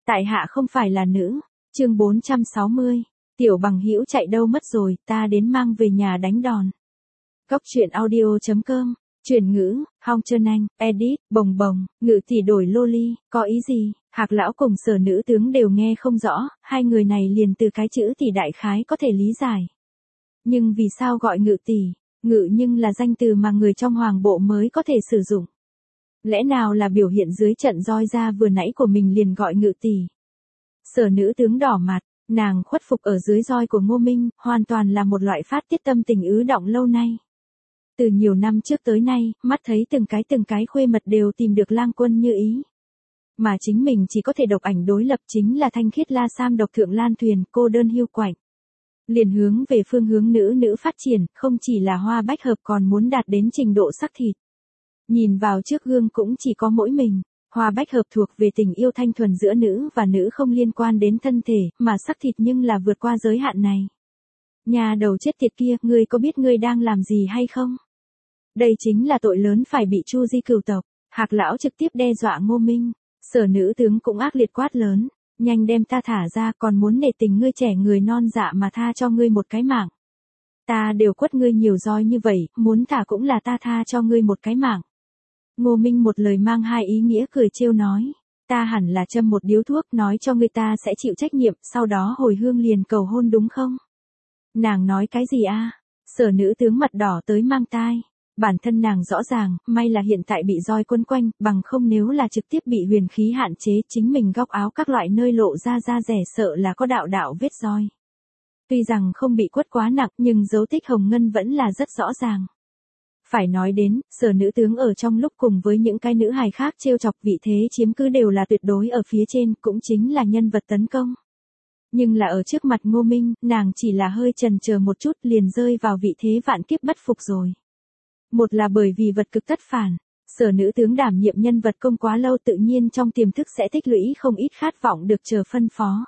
Tại hạ không phải là nữ. Chương 460. Tiểu bằng hữu chạy đâu mất rồi, ta đến mang về nhà đánh đòn. Góc truyện audio.com. Chuyển ngữ, Hong Trân Anh, edit, bồng bồng, ngữ tỷ đổi loli, có ý gì? Hạc lão cùng Sở nữ tướng đều nghe không rõ, hai người này liền từ cái chữ tỷ đại khái có thể lý giải. Nhưng vì sao gọi ngự tỷ? Ngự nhưng là danh từ mà người trong hoàng bộ mới có thể sử dụng. Lẽ nào là biểu hiện dưới trận roi ra vừa nãy của mình liền gọi ngự tỷ? Sở nữ tướng đỏ mặt, nàng khuất phục ở dưới roi của Ngô Minh, hoàn toàn là một loại phát tiết tâm tình ứ động lâu nay. Từ nhiều năm trước tới nay, mắt thấy từng cái khuê mật đều tìm được lang quân như ý. Mà chính mình chỉ có thể độc ảnh đối lập chính là thanh khiết la sam độc thượng lan thuyền, cô đơn hiu quạnh. Liền hướng về phương hướng nữ phát triển, không chỉ là hoa bách hợp còn muốn đạt đến trình độ sắc thịt. Nhìn vào trước gương cũng chỉ có mỗi mình, hoa bách hợp thuộc về tình yêu thanh thuần giữa nữ và nữ không liên quan đến thân thể, mà sắc thịt nhưng là vượt qua giới hạn này. Nhà đầu chết tiệt kia, ngươi có biết ngươi đang làm gì hay không? Đây chính là tội lớn phải bị chu di cửu tộc. Hạc lão trực tiếp đe dọa Ngô Minh. Sở nữ tướng cũng ác liệt quát lớn, nhanh đem ta thả ra, còn muốn nể tình ngươi trẻ người non dạ mà tha cho ngươi một cái mạng. Ta đều quất ngươi nhiều roi như vậy, muốn thả cũng là ta tha cho ngươi một cái mạng. Ngô Minh một lời mang hai ý nghĩa cười trêu nói, ta hẳn là châm một điếu thuốc nói cho ngươi ta sẽ chịu trách nhiệm, sau đó hồi hương liền cầu hôn đúng không? Nàng nói cái gì a? Sở nữ tướng mặt đỏ tới mang tai. Bản thân nàng rõ ràng, may là hiện tại bị roi quấn quanh, bằng không nếu là trực tiếp bị huyền khí hạn chế chính mình góc áo các loại nơi lộ ra rẻ sợ là có đạo vết roi. Tuy rằng không bị quất quá nặng nhưng dấu tích hồng ngân vẫn là rất rõ ràng. Phải nói đến, Sở nữ tướng ở trong lúc cùng với những cái nữ hài khác trêu chọc vị thế chiếm cứ đều là tuyệt đối ở phía trên, cũng chính là nhân vật tấn công. Nhưng là ở trước mặt Ngô Minh, nàng chỉ là hơi chần chờ một chút liền rơi vào vị thế vạn kiếp bất phục rồi. Một là bởi vì vật cực tất phản, Sở nữ tướng đảm nhiệm nhân vật công quá lâu tự nhiên trong tiềm thức sẽ tích lũy không ít khát vọng được chờ phân phó.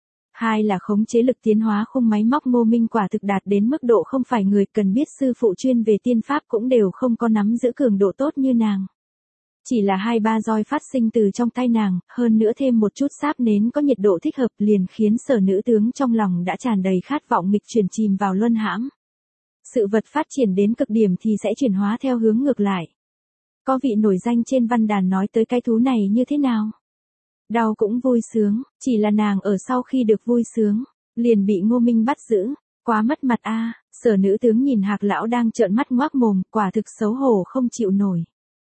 Hai là khống chế lực tiến hóa khung máy móc Ngô Minh quả thực đạt đến mức độ không phải người cần biết sư phụ chuyên về tiên pháp cũng đều không có nắm giữ cường độ tốt như nàng. Chỉ là 2-3 roi phát sinh từ trong tay nàng, hơn nữa thêm một chút sáp nến có nhiệt độ thích hợp liền khiến Sở nữ tướng trong lòng đã tràn đầy khát vọng nghịch chuyển chìm vào luân hãm. Sự vật phát triển đến cực điểm thì sẽ chuyển hóa theo hướng ngược lại. Có vị nổi danh trên văn đàn nói tới cái thú này như thế nào? Đau cũng vui sướng, chỉ là nàng ở sau khi được vui sướng, liền bị Ngô Minh bắt giữ, quá mất mặt a. Sở nữ tướng nhìn Hạc lão đang trợn mắt ngoác mồm, quả thực xấu hổ không chịu nổi.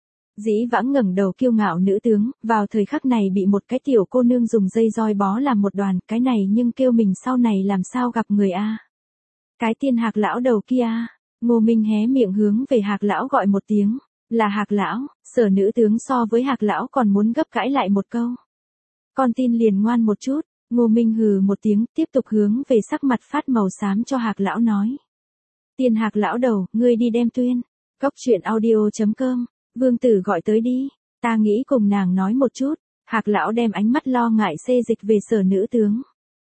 Dĩ vãng ngẩng đầu kiêu ngạo nữ tướng, vào thời khắc này bị một cái tiểu cô nương dùng dây roi bó làm một đoàn, cái này nhưng kêu mình sau này làm sao gặp người a. Cái tiên Hạc lão đầu kia. Ngô Minh hé miệng hướng về Hạc lão gọi một tiếng, là Hạc lão. Sở nữ tướng so với Hạc lão còn muốn gấp cãi lại một câu. Con tin liền ngoan một chút. Ngô Minh hừ một tiếng, tiếp tục hướng về sắc mặt phát màu xám cho Hạc lão nói. Tiên Hạc lão đầu, ngươi đi đem tuyên. Góc truyện audio.com. Vương tử gọi tới đi, ta nghĩ cùng nàng nói một chút. Hạc lão đem ánh mắt lo ngại xê dịch về Sở nữ tướng.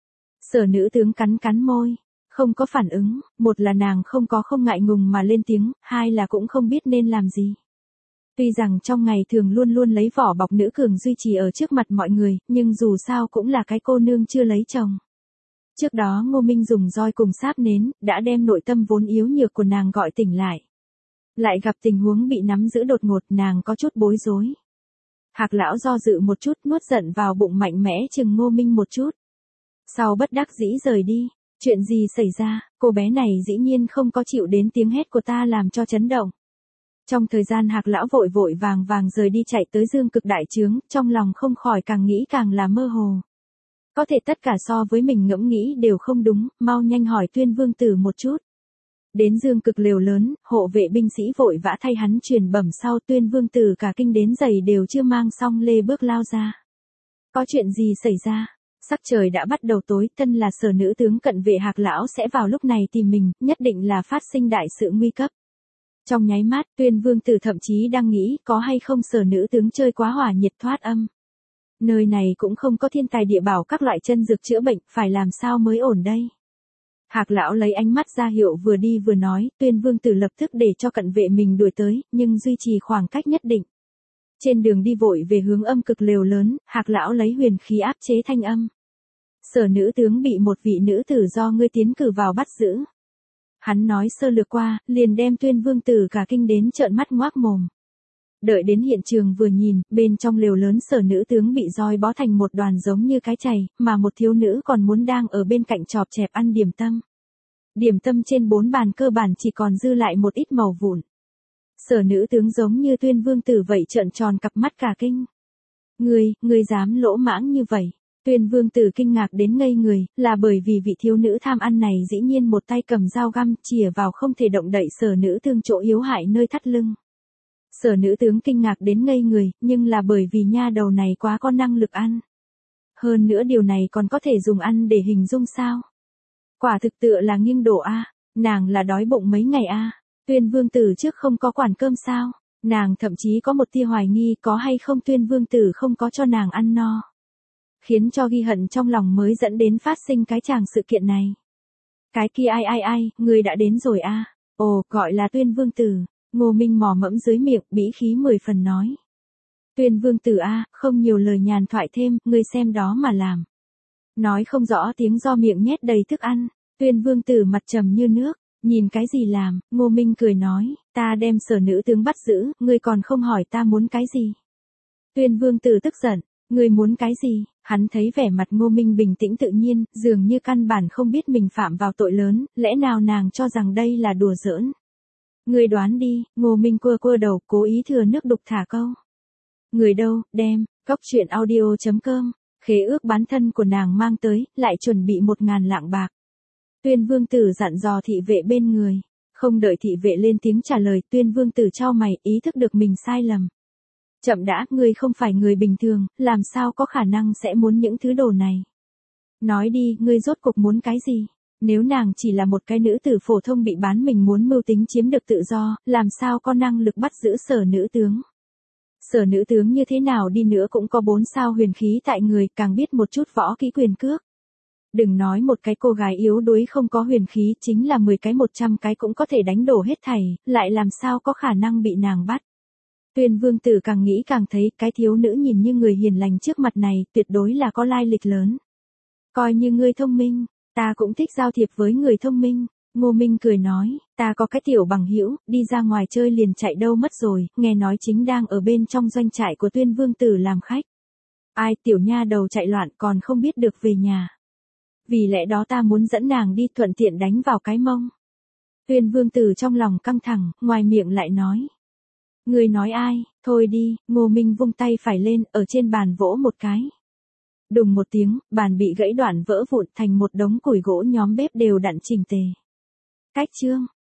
Sở nữ tướng cắn môi. Không có phản ứng, một là nàng không ngại ngùng mà lên tiếng, hai là cũng không biết nên làm gì. Tuy rằng trong ngày thường luôn luôn lấy vỏ bọc nữ cường duy trì ở trước mặt mọi người, nhưng dù sao cũng là cái cô nương chưa lấy chồng. Trước đó Ngô Minh dùng roi cùng sáp nến, đã đem nội tâm vốn yếu nhược của nàng gọi tỉnh lại. Lại gặp tình huống bị nắm giữ đột ngột, nàng có chút bối rối. Hạc lão do dự một chút, nuốt giận vào bụng mạnh mẽ chừng Ngô Minh một chút. Sau bất đắc dĩ rời đi. Chuyện gì xảy ra, cô bé này dĩ nhiên không có chịu đến tiếng hét của ta làm cho chấn động. Trong thời gian Hạc lão vội vàng rời đi chạy tới Dương Cực đại trướng, trong lòng không khỏi càng nghĩ càng là mơ hồ. Có thể tất cả so với mình ngẫm nghĩ đều không đúng, mau nhanh hỏi Tuyên Vương tử một chút. Đến Dương Cực lều lớn, hộ vệ binh sĩ vội vã thay hắn truyền bẩm sau Tuyên Vương tử cả kinh đến giày đều chưa mang xong lê bước lao ra. Có chuyện gì xảy ra? Sắc trời đã bắt đầu tối, thân là Sở nữ tướng cận vệ Hạc lão sẽ vào lúc này tìm mình, nhất định là phát sinh đại sự nguy cấp. Trong nháy mắt, Tuyên Vương tử thậm chí đang nghĩ có hay không Sở nữ tướng chơi quá hỏa nhiệt thoát âm. Nơi này cũng không có thiên tài địa bảo các loại chân dược chữa bệnh, phải làm sao mới ổn đây? Hạc lão lấy ánh mắt ra hiệu vừa đi vừa nói, Tuyên Vương tử lập tức để cho cận vệ mình đuổi tới, nhưng duy trì khoảng cách nhất định. Trên đường đi vội về hướng âm cực lều lớn, Hạc lão lấy huyền khí áp chế thanh âm. Sở nữ tướng bị một vị nữ tử do ngươi tiến cử vào bắt giữ. Hắn nói sơ lược qua, liền đem Tuyên Vương tử cả kinh đến trợn mắt ngoác mồm. Đợi đến hiện trường vừa nhìn, bên trong lều lớn Sở nữ tướng bị roi bó thành một đoàn giống như cái chày, mà một thiếu nữ còn muốn đang ở bên cạnh chọp chẹp ăn điểm tâm. Điểm tâm trên 4 bàn cơ bản chỉ còn dư lại một ít màu vụn. Sở nữ tướng giống như Tuyên Vương tử vậy trợn tròn cặp mắt cả kinh. Ngươi dám lỗ mãng như vậy? Tuyên Vương tử kinh ngạc đến ngây người, là bởi vì vị thiếu nữ tham ăn này dĩ nhiên một tay cầm dao găm chìa vào không thể động đậy Sở nữ tướng chỗ yếu hại nơi thắt lưng. Sở nữ tướng kinh ngạc đến ngây người, nhưng là bởi vì nha đầu này quá có năng lực ăn. Hơn nữa điều này còn có thể dùng ăn để hình dung sao? Quả thực tựa là nghiêng đổ a, nàng là đói bụng mấy ngày a. Tuyên Vương tử trước không có quản cơm sao? Nàng thậm chí có một tia hoài nghi có hay không Tuyên Vương tử không có cho nàng ăn no. Khiến cho ghi hận trong lòng mới dẫn đến phát sinh cái chàng sự kiện này. Cái kia ai, người đã đến rồi a. Ồ, gọi là Tuyên Vương tử. Ngô Minh mò mẫm dưới miệng, bĩ khí 10 phần nói. Tuyên Vương tử a, không nhiều lời nhàn thoại thêm, ngươi xem đó mà làm. Nói không rõ tiếng do miệng nhét đầy thức ăn. Tuyên Vương tử mặt trầm như nước. Nhìn cái gì làm, Ngô Minh cười nói, ta đem Sở nữ tướng bắt giữ, ngươi còn không hỏi ta muốn cái gì. Tuyên Vương tử tức giận, ngươi muốn cái gì? Hắn thấy vẻ mặt Ngô Minh bình tĩnh tự nhiên, dường như căn bản không biết mình phạm vào tội lớn, lẽ nào nàng cho rằng đây là đùa giỡn. Ngươi đoán đi, Ngô Minh cua đầu, cố ý thừa nước đục thả câu. Người đâu, đem, Goctruyện audio.com, khế ước bán thân của nàng mang tới, lại chuẩn bị 1.000 lạng bạc. Tuyên Vương tử dặn dò thị vệ bên người, không đợi thị vệ lên tiếng trả lời, Tuyên Vương tử chau mày, ý thức được mình sai lầm. Chậm đã, ngươi không phải người bình thường, làm sao có khả năng sẽ muốn những thứ đồ này. Nói đi, ngươi rốt cuộc muốn cái gì? Nếu nàng chỉ là một cái nữ tử phổ thông bị bán mình muốn mưu tính chiếm được tự do, làm sao có năng lực bắt giữ Sở nữ tướng. Sở nữ tướng như thế nào đi nữa cũng có 4 sao huyền khí tại người, càng biết một chút võ kỹ quyền cước. Đừng nói một cái cô gái yếu đuối không có huyền khí, chính là 10 cái 100 cái cũng có thể đánh đổ hết thảy, lại làm sao có khả năng bị nàng bắt. Tuyên Vương tử càng nghĩ càng thấy cái thiếu nữ nhìn như người hiền lành trước mặt này, tuyệt đối là có lai lịch lớn. Coi như ngươi thông minh, ta cũng thích giao thiệp với người thông minh. Ngô Minh cười nói, ta có cái tiểu bằng hữu, đi ra ngoài chơi liền chạy đâu mất rồi, nghe nói chính đang ở bên trong doanh trại của Tuyên Vương tử làm khách. Ai, tiểu nha đầu chạy loạn còn không biết được về nhà. Vì lẽ đó ta muốn dẫn nàng đi thuận tiện đánh vào cái mông. Tuyên Vương tử trong lòng căng thẳng, ngoài miệng lại nói. Người nói ai, thôi đi, Ngô Minh vung tay phải lên, ở trên bàn vỗ một cái. Đùng một tiếng, bàn bị gãy đoạn vỡ vụn thành một đống củi gỗ nhóm bếp đều đặn chỉnh tề. Cách chương.